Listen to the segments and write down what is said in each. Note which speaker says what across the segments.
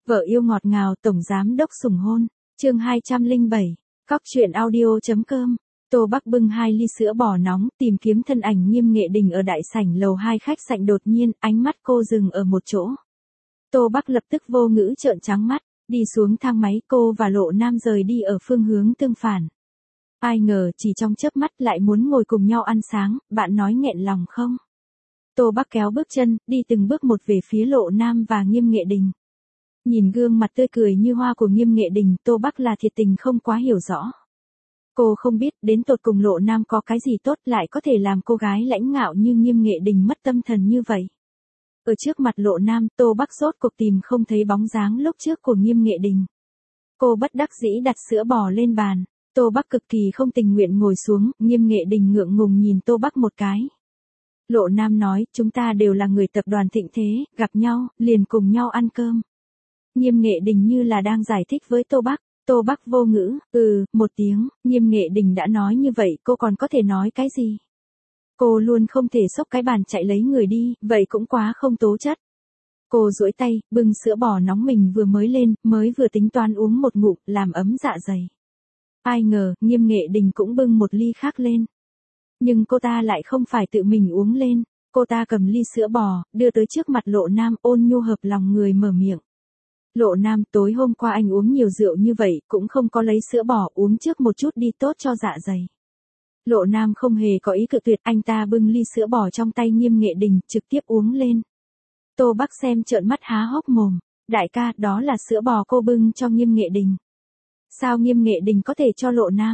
Speaker 1: Vợ yêu ngọt ngào tổng giám đốc sủng hôn. Chương 207. Cóc truyện audio.com. Tô Bắc bưng 2 ly sữa bò nóng, tìm kiếm thân ảnh Nghiêm Nghệ Đình ở đại sảnh lầu 2 khách sạn, đột nhiên, ánh mắt cô dừng ở một chỗ. Tô Bắc lập tức vô ngữ trợn trắng mắt, đi xuống thang máy, cô và Lộ Nam rời đi ở phương hướng tương phản. Ai ngờ chỉ trong chớp mắt lại muốn ngồi cùng nhau ăn sáng, bạn nói nghẹn lòng không? Tô Bắc kéo bước chân, đi từng bước một về phía Lộ Nam và Nghiêm Nghệ Đình. Nhìn gương mặt tươi cười như hoa của Nghiêm Nghệ Đình, Tô Bắc là thiệt tình không quá hiểu rõ. Cô không biết đến tột cùng Lộ Nam có cái gì tốt lại có thể làm cô gái lãnh ngạo như Nghiêm Nghệ Đình mất tâm thần như vậy. Ở trước mặt Lộ Nam, Tô Bắc rốt cuộc tìm không thấy bóng dáng lúc trước của Nghiêm Nghệ Đình. Cô bất đắc dĩ đặt sữa bò lên bàn. Tô Bắc cực kỳ không tình nguyện ngồi xuống, Nghiêm Nghệ Đình ngượng ngùng nhìn Tô Bắc một cái. Lộ Nam nói, chúng ta đều là người tập đoàn Thịnh Thế, gặp nhau, liền cùng nhau ăn cơm. Nghiêm Nghệ Đình như là đang giải thích với Tô Bắc. Tô Bắc vô ngữ, một tiếng, Nghiêm Nghệ Đình đã nói như vậy, cô còn có thể nói cái gì? Cô luôn không thể xốc cái bàn chạy lấy người đi, vậy cũng quá không tố chất. Cô duỗi tay, bưng sữa bò nóng mình vừa mới lên, mới vừa tính toán uống một ngụm, làm ấm dạ dày. Ai ngờ, Nghiêm Nghệ Đình cũng bưng một ly khác lên. Nhưng cô ta lại không phải tự mình uống lên, cô ta cầm ly sữa bò, đưa tới trước mặt Lộ Nam, ôn nhu hợp lòng người mở miệng. Lộ Nam, tối hôm qua anh uống nhiều rượu như vậy, cũng không có lấy sữa bò, uống trước một chút đi, tốt cho dạ dày. Lộ Nam không hề có ý cự tuyệt, anh ta bưng ly sữa bò trong tay Nghiêm Nghệ Đình, trực tiếp uống lên. Tô Bắc xem trợn mắt há hốc mồm, đại ca, đó là sữa bò cô bưng cho Nghiêm Nghệ Đình. Sao Nghiêm Nghệ Đình có thể cho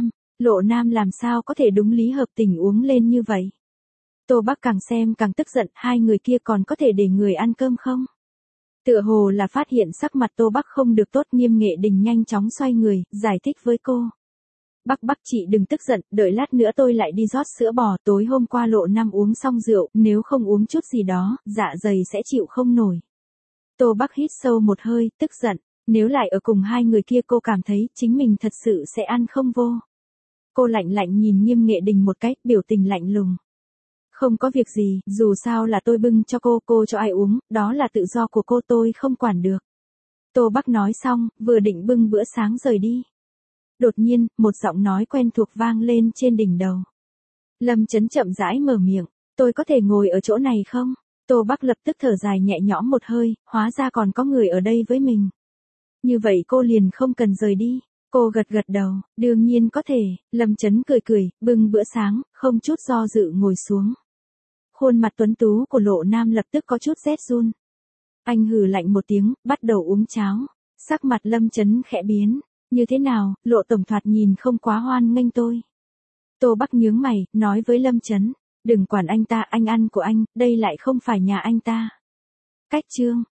Speaker 1: Lộ Nam làm sao có thể đúng lý hợp tình uống lên như vậy? Tô Bắc càng xem càng tức giận, hai người kia còn có thể để người ăn cơm không? Tựa hồ là phát hiện sắc mặt Tô Bắc không được tốt, Nghiêm Nghệ Đình nhanh chóng xoay người, giải thích với cô. Bắc chị đừng tức giận, đợi lát nữa tôi lại đi rót sữa bò, tối hôm qua Lộ Nam uống xong rượu, nếu không uống chút gì đó, dạ dày sẽ chịu không nổi. Tô Bắc hít sâu một hơi, tức giận, nếu lại ở cùng hai người kia cô cảm thấy chính mình thật sự sẽ ăn không vô. Cô lạnh lạnh nhìn Nghiêm Nghệ Đình một cái, biểu tình lạnh lùng. Không có việc gì, dù sao là tôi bưng cho cô cho ai uống, đó là tự do của cô, tôi không quản được. Tô Bắc nói xong, vừa định bưng bữa sáng rời đi. Đột nhiên, một giọng nói quen thuộc vang lên trên đỉnh đầu. Lâm Chấn chậm rãi mở miệng, tôi có thể ngồi ở chỗ này không? Tô Bắc lập tức thở dài nhẹ nhõm một hơi, hóa ra còn có người ở đây với mình. Như vậy cô liền không cần rời đi. Cô gật gật đầu, đương nhiên có thể. Lâm Chấn cười, bưng bữa sáng, không chút do dự ngồi xuống. Khuôn mặt tuấn tú của Lộ Nam lập tức có chút rét run. Anh hừ lạnh một tiếng, bắt đầu uống cháo. Sắc mặt Lâm Chấn khẽ biến. Như thế nào, Lộ tổng thoạt nhìn không quá hoan nghênh tôi. Tô Bắc nhướng mày, nói với Lâm Chấn. Đừng quản anh ta, anh ăn của anh, đây lại không phải nhà anh ta. Cách chương.